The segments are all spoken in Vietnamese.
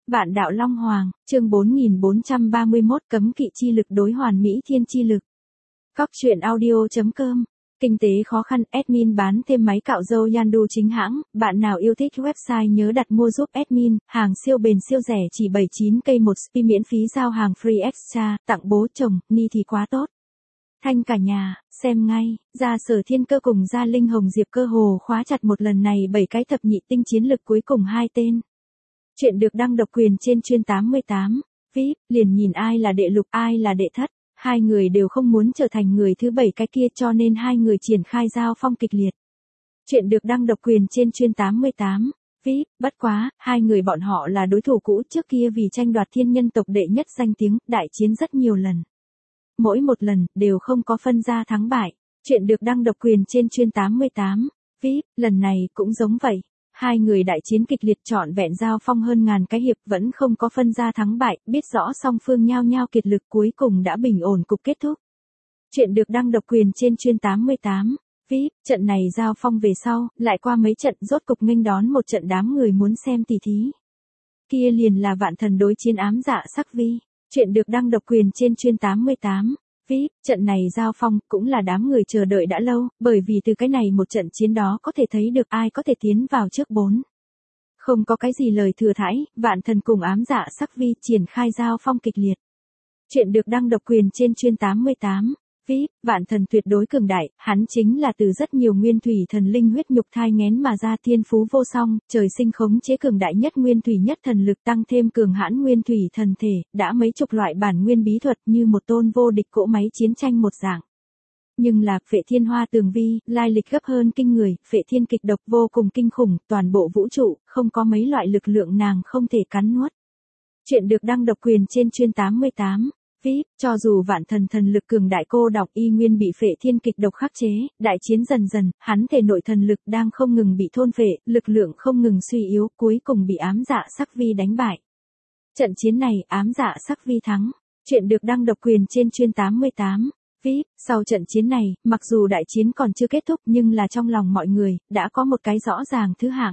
Vạn đạo Long Hoàng, chương 4431 cấm kỵ chi lực đối hoàn mỹ thiên chi lực. Cóc truyện audio.com. Kinh tế khó khăn, admin bán thêm máy cạo râu Yandu chính hãng, bạn nào yêu thích website nhớ đặt mua giúp admin, hàng siêu bền siêu rẻ chỉ 79k một spi miễn phí giao hàng free extra, tặng bố chồng, ni thì quá tốt. Thanh cả nhà, xem ngay, Gia Sở Thiên Cơ cùng Gia Linh Hồng Diệp cơ hồ khóa chặt một lần này 7 cái thập nhị tinh chiến lực cuối cùng 2 tên. Chuyện được đăng độc quyền trên chuyên 88, VIP, liền nhìn ai là đệ lục ai là đệ thất, hai người đều không muốn trở thành người thứ 7 cái kia cho nên hai người triển khai giao phong kịch liệt. Chuyện được đăng độc quyền trên chuyên 88, VIP, bất quá, hai người bọn họ là đối thủ cũ trước kia vì tranh đoạt thiên nhân tộc đệ nhất danh tiếng, đại chiến rất nhiều lần. Mỗi một lần, đều không có phân ra thắng bại. Chuyện được đăng độc quyền trên chuyên 88, VIP, lần này cũng giống vậy. Hai người đại chiến kịch liệt trọn vẹn giao phong hơn ngàn cái hiệp vẫn không có phân ra thắng bại, biết rõ song phương nhao nhao kiệt lực cuối cùng đã bình ổn cục kết thúc. Chuyện được đăng độc quyền trên chuyên 88, VIP, trận này giao phong về sau, lại qua mấy trận rốt cục nghênh đón một trận đám người muốn xem tỉ thí. Kia liền là vạn thần đối chiến ám dạ sắc vi. Chuyện được đăng độc quyền trên chuyên 88, VIP, trận này giao phong cũng là đám người chờ đợi đã lâu, bởi vì từ cái này một trận chiến đó có thể thấy được ai có thể tiến vào trước 4. Không có cái gì lời thừa thãi, vạn thần cùng ám dạ sắc vi triển khai giao phong kịch liệt. Chuyện được đăng độc quyền trên chuyên 88, VIP, vạn thần tuyệt đối cường đại, hắn chính là từ rất nhiều nguyên thủy thần linh huyết nhục thai nghén mà ra thiên phú vô song, trời sinh khống chế cường đại nhất nguyên thủy nhất thần lực tăng thêm cường hãn nguyên thủy thần thể, đã mấy chục loại bản nguyên bí thuật như một tôn vô địch cỗ máy chiến tranh một dạng. Nhưng là, Phệ Thiên Hoa Tường Vi, lai lịch gấp hơn kinh người, Phệ Thiên kịch độc vô cùng kinh khủng, toàn bộ vũ trụ, không có mấy loại lực lượng nàng không thể cắn nuốt. Chuyện được đăng độc quyền trên chuyên 88. VIP, cho dù vạn thần thần lực cường đại cô độc y nguyên bị Phệ Thiên kịch độc khắc chế, đại chiến dần dần, hắn thể nội thần lực đang không ngừng bị thôn phệ, lực lượng không ngừng suy yếu, cuối cùng bị ám dạ sắc vi đánh bại. Trận chiến này, ám dạ sắc vi thắng. Chuyện được đăng độc quyền trên chuyên 88. VIP, sau trận chiến này, mặc dù đại chiến còn chưa kết thúc nhưng là trong lòng mọi người, đã có một cái rõ ràng thứ hạng.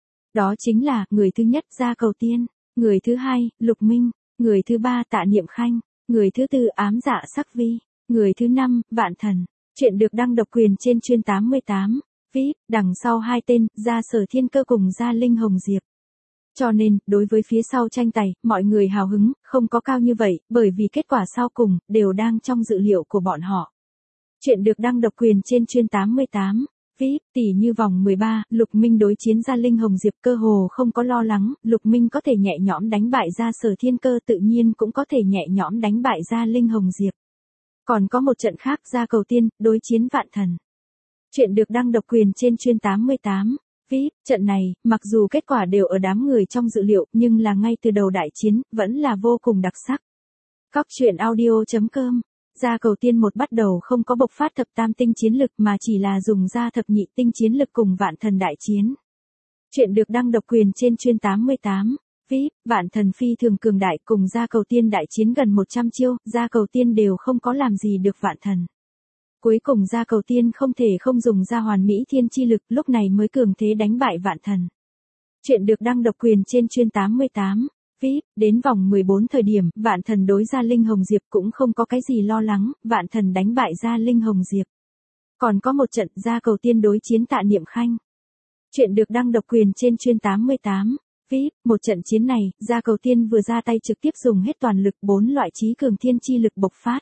Đó chính là, người thứ nhất Gia Cầu Tiên, người thứ hai, Lục Minh, người thứ ba Tạ Niệm Khanh. Người thứ tư ám dạ sắc vi, người thứ 5, vạn thần. Chuyện được đăng độc quyền trên chuyên 88, VIP, đằng sau hai tên, Gia Sở Thiên Cơ cùng Gia Linh Hồng Diệp. Cho nên, đối với phía sau tranh tài, mọi người hào hứng, không có cao như vậy, bởi vì kết quả sau cùng, đều đang trong dự liệu của bọn họ. Chuyện được đăng độc quyền trên chuyên 88, VIP, tỷ như vòng 13, Lục Minh đối chiến Gia Linh Hồng Diệp cơ hồ không có lo lắng, Lục Minh có thể nhẹ nhõm đánh bại Gia Sở Thiên Cơ tự nhiên cũng có thể nhẹ nhõm đánh bại Gia Linh Hồng Diệp. Còn có một trận khác Gia Cầu Tiên, đối chiến vạn thần. Chuyện được đăng độc quyền trên chuyên 88, VIP, trận này, mặc dù kết quả đều ở đám người trong dự liệu, nhưng là ngay từ đầu đại chiến, vẫn là vô cùng đặc sắc. Cóc truyện audio.com. Gia Cầu Tiên một bắt đầu không có bộc phát thập tam tinh chiến lực mà chỉ là dùng ra thập nhị tinh chiến lực cùng vạn thần đại chiến. Chuyện được đăng độc quyền trên chuyên 88, VIP, vạn thần phi thường cường đại cùng Gia Cầu Tiên đại chiến gần 100 chiêu, Gia Cầu Tiên đều không có làm gì được vạn thần. Cuối cùng Gia Cầu Tiên không thể không dùng ra hoàn mỹ thiên chi lực, lúc này mới cường thế đánh bại vạn thần. Chuyện được đăng độc quyền trên chuyên 88. VIP, đến vòng 14 thời điểm, vạn thần đối Gia Linh Hồng Diệp cũng không có cái gì lo lắng, vạn thần đánh bại Gia Linh Hồng Diệp. Còn có một trận Gia Cầu Tiên đối chiến Tạ Niệm Khanh. Chuyện được đăng độc quyền trên chuyên 88, VIP, một trận chiến này, Gia Cầu Tiên vừa ra tay trực tiếp dùng hết toàn lực 4 loại trí cường thiên chi lực bộc phát.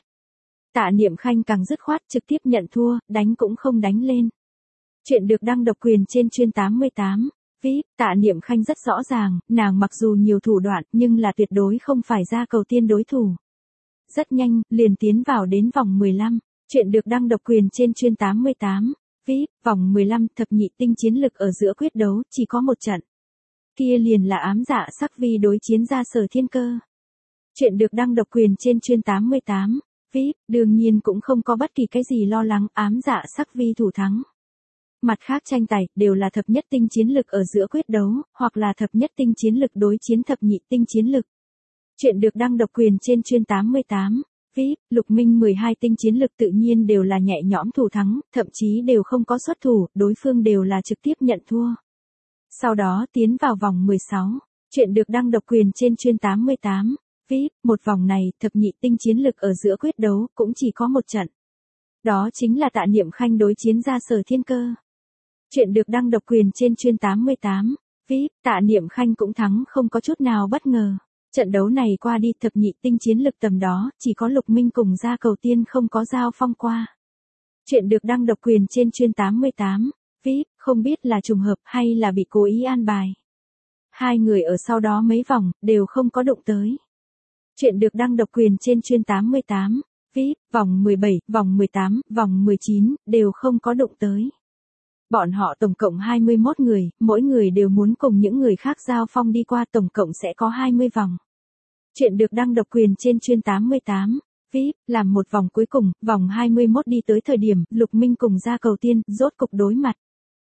Tạ Niệm Khanh càng dứt khoát trực tiếp nhận thua, đánh cũng không đánh lên. Chuyện được đăng độc quyền trên chuyên 88. VIP, Tạ Niệm Khanh rất rõ ràng, nàng mặc dù nhiều thủ đoạn nhưng là tuyệt đối không phải Gia Cầu Tiên đối thủ. Rất nhanh, liền tiến vào đến vòng 15, chuyện được đăng độc quyền trên chuyên 88, VIP, vòng 15 thập nhị tinh chiến lực ở giữa quyết đấu, chỉ có một trận. Kia liền là ám dạ sắc vi đối chiến Gia Sở Thiên Cơ. Chuyện được đăng độc quyền trên chuyên 88, VIP, đương nhiên cũng không có bất kỳ cái gì lo lắng ám dạ sắc vi thủ thắng. Mặt khác tranh tài, đều là thập nhất tinh chiến lực ở giữa quyết đấu, hoặc là thập nhất tinh chiến lực đối chiến thập nhị tinh chiến lực. Chuyện được đăng độc quyền trên chuyên 88, VIP, Lục Minh 12 tinh chiến lực tự nhiên đều là nhẹ nhõm thủ thắng, thậm chí đều không có xuất thủ, đối phương đều là trực tiếp nhận thua. Sau đó tiến vào vòng 16. Chuyện được đăng độc quyền trên chuyên 88. VIP, một vòng này, thập nhị tinh chiến lực ở giữa quyết đấu, cũng chỉ có một trận. Đó chính là Tạ Niệm Khanh đối chiến ra Sở Thiên Cơ. Chuyện được đăng độc quyền trên chuyên 88. VIP, Tạ Niệm Khanh cũng thắng không có chút nào bất ngờ. Trận đấu này qua đi thập nhị tinh chiến lực tầm đó, chỉ có Lục Minh cùng Gia Cầu Tiên không có giao phong qua. Chuyện được đăng độc quyền trên chuyên 88. VIP, không biết là trùng hợp hay là bị cố ý an bài. Hai người ở sau đó mấy vòng, đều không có đụng tới. Chuyện được đăng độc quyền trên chuyên 88. VIP, vòng 17, vòng 18, vòng 19, đều không có đụng tới. Bọn họ tổng cộng 21 người, mỗi người đều muốn cùng những người khác giao phong đi qua, tổng cộng sẽ có 20 vòng. Chuyện được đăng độc quyền trên chuyên 88. VIP, làm một vòng cuối cùng, vòng 21 đi tới thời điểm, Lục Minh cùng Gia Cầu Tiên, rốt cục đối mặt.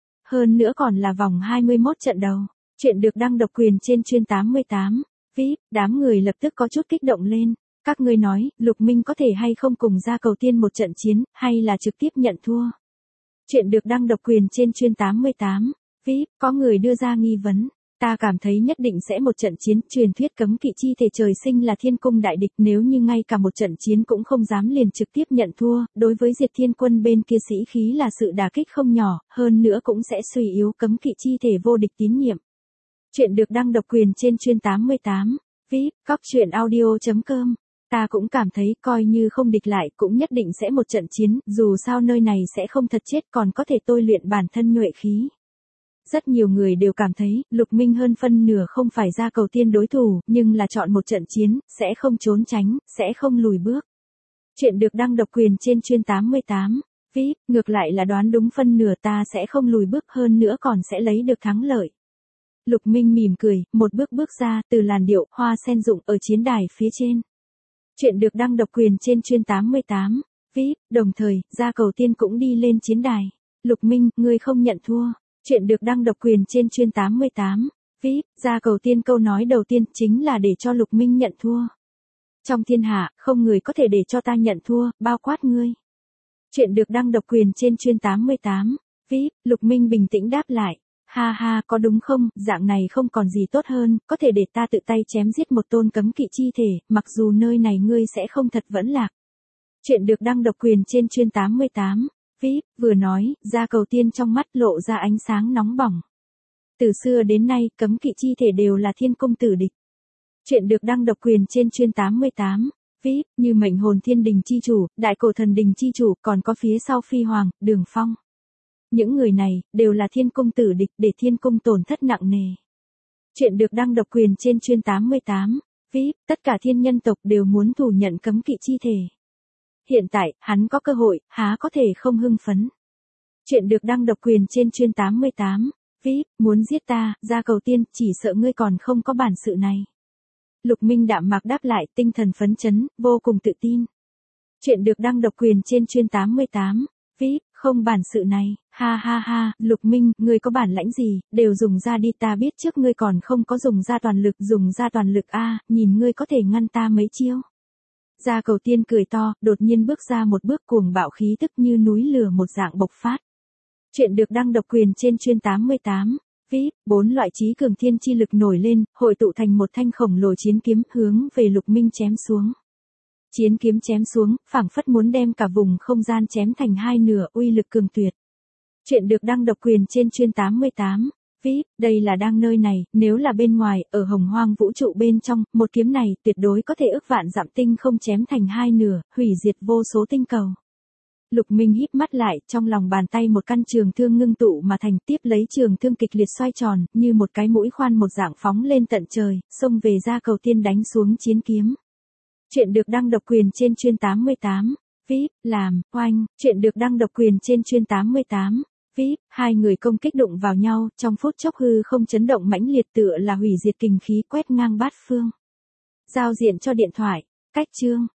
Hơn nữa còn là vòng 21 trận đầu. Chuyện được đăng độc quyền trên chuyên 88. VIP, đám người lập tức có chút kích động lên. Các ngươi nói, Lục Minh có thể hay không cùng Gia Cầu Tiên một trận chiến, hay là trực tiếp nhận thua? Chuyện được đăng độc quyền trên chuyên 88. VIP, có người đưa ra nghi vấn. Ta cảm thấy nhất định sẽ một trận chiến, truyền thuyết cấm kỵ chi thể trời sinh là thiên cung đại địch, nếu như ngay cả một trận chiến cũng không dám liền trực tiếp nhận thua, đối với Diệt Thiên Quân bên kia sĩ khí là sự đả kích không nhỏ, hơn nữa cũng sẽ suy yếu cấm kỵ chi thể vô địch tín nhiệm. Chuyện được đăng độc quyền trên chuyên 88. VIP, cóc.audio.com. Ta cũng cảm thấy coi như không địch lại cũng nhất định sẽ một trận chiến, dù sao nơi này sẽ không thật chết còn có thể tôi luyện bản thân nhuệ khí. Rất nhiều người đều cảm thấy, Lục Minh hơn phân nửa không phải Gia Cầu Tiên đối thủ, nhưng là chọn một trận chiến, sẽ không trốn tránh, sẽ không lùi bước. Chuyện được đăng độc quyền trên chuyên 88. VIP, ngược lại là đoán đúng phân nửa, ta sẽ không lùi bước, hơn nữa còn sẽ lấy được thắng lợi. Lục Minh mỉm cười, một bước bước ra, từ làn điệu, hoa sen rụng ở chiến đài phía trên. Chuyện được đăng độc quyền trên chuyên 88. VIP, đồng thời, Gia Cầu Tiên cũng đi lên chiến đài. Lục Minh, ngươi không nhận thua. Chuyện được đăng độc quyền trên chuyên 88. VIP, Gia Cầu Tiên câu nói đầu tiên chính là để cho Lục Minh nhận thua. Trong thiên hạ, không người có thể để cho ta nhận thua, bao quát ngươi. Chuyện được đăng độc quyền trên chuyên 88. VIP, Lục Minh bình tĩnh đáp lại. Ha ha, có đúng không, dạng này không còn gì tốt hơn, có thể để ta tự tay chém giết một tôn cấm kỵ chi thể, mặc dù nơi này ngươi sẽ không thật vẫn lạc. Chuyện được đăng độc quyền trên chuyên 88. VIP, vừa nói, Gia Cầu Tiên trong mắt lộ ra ánh sáng nóng bỏng. Từ xưa đến nay, cấm kỵ chi thể đều là thiên cung tử địch. Chuyện được đăng độc quyền trên chuyên 88. VIP, như mệnh hồn thiên đình chi chủ, đại cổ thần đình chi chủ, còn có phía sau Phi Hoàng, Đường Phong. Những người này, đều là thiên cung tử địch, để thiên cung tổn thất nặng nề. Chuyện được đăng độc quyền trên chuyên 88. VIP, tất cả thiên nhân tộc đều muốn thủ nhận cấm kỵ chi thể. Hiện tại, hắn có cơ hội, há có thể không hưng phấn. Chuyện được đăng độc quyền trên chuyên 88. VIP, muốn giết ta, Gia Cầu Tiên, chỉ sợ ngươi còn không có bản sự này. Lục Minh đạm mạc đáp lại, tinh thần phấn chấn, vô cùng tự tin. Chuyện được đăng độc quyền trên chuyên 88. VIP, không bản sự này, ha ha ha, Lục Minh, ngươi có bản lãnh gì, đều dùng ra đi, ta biết trước ngươi còn không có dùng ra toàn lực a, nhìn ngươi có thể ngăn ta mấy chiêu. Gia Cầu Tiên cười to, đột nhiên bước ra một bước, cuồng bạo khí tức như núi lửa một dạng bộc phát. Chuyện được đăng độc quyền trên chuyên 88. VIP, 4 loại chí cường thiên chi lực nổi lên, hội tụ thành một thanh khổng lồ chiến kiếm, hướng về Lục Minh chém xuống. Chiến kiếm chém xuống, phảng phất muốn đem cả vùng không gian chém thành hai nửa, uy lực cường tuyệt. Chuyện được đăng độc quyền trên chuyên 88. VIP, đây là đang nơi này, nếu là bên ngoài, ở hồng hoang vũ trụ bên trong, một kiếm này tuyệt đối có thể ức vạn dặm tinh không chém thành hai nửa, hủy diệt vô số tinh cầu. Lục Minh híp mắt lại, trong lòng bàn tay một căn trường thương ngưng tụ mà thành, tiếp lấy trường thương kịch liệt xoay tròn, như một cái mũi khoan một dạng phóng lên tận trời, xông về Gia Cầu Tiên đánh xuống chiến kiếm. Chuyện được đăng độc quyền trên chuyên 88. VIP, làm, oanh, chuyện được đăng độc quyền trên chuyên 88. VIP, hai người công kích đụng vào nhau, trong phút chốc hư không chấn động mãnh liệt tựa là hủy diệt kình khí quét ngang bát phương. Giao diện cho điện thoại, cách chương.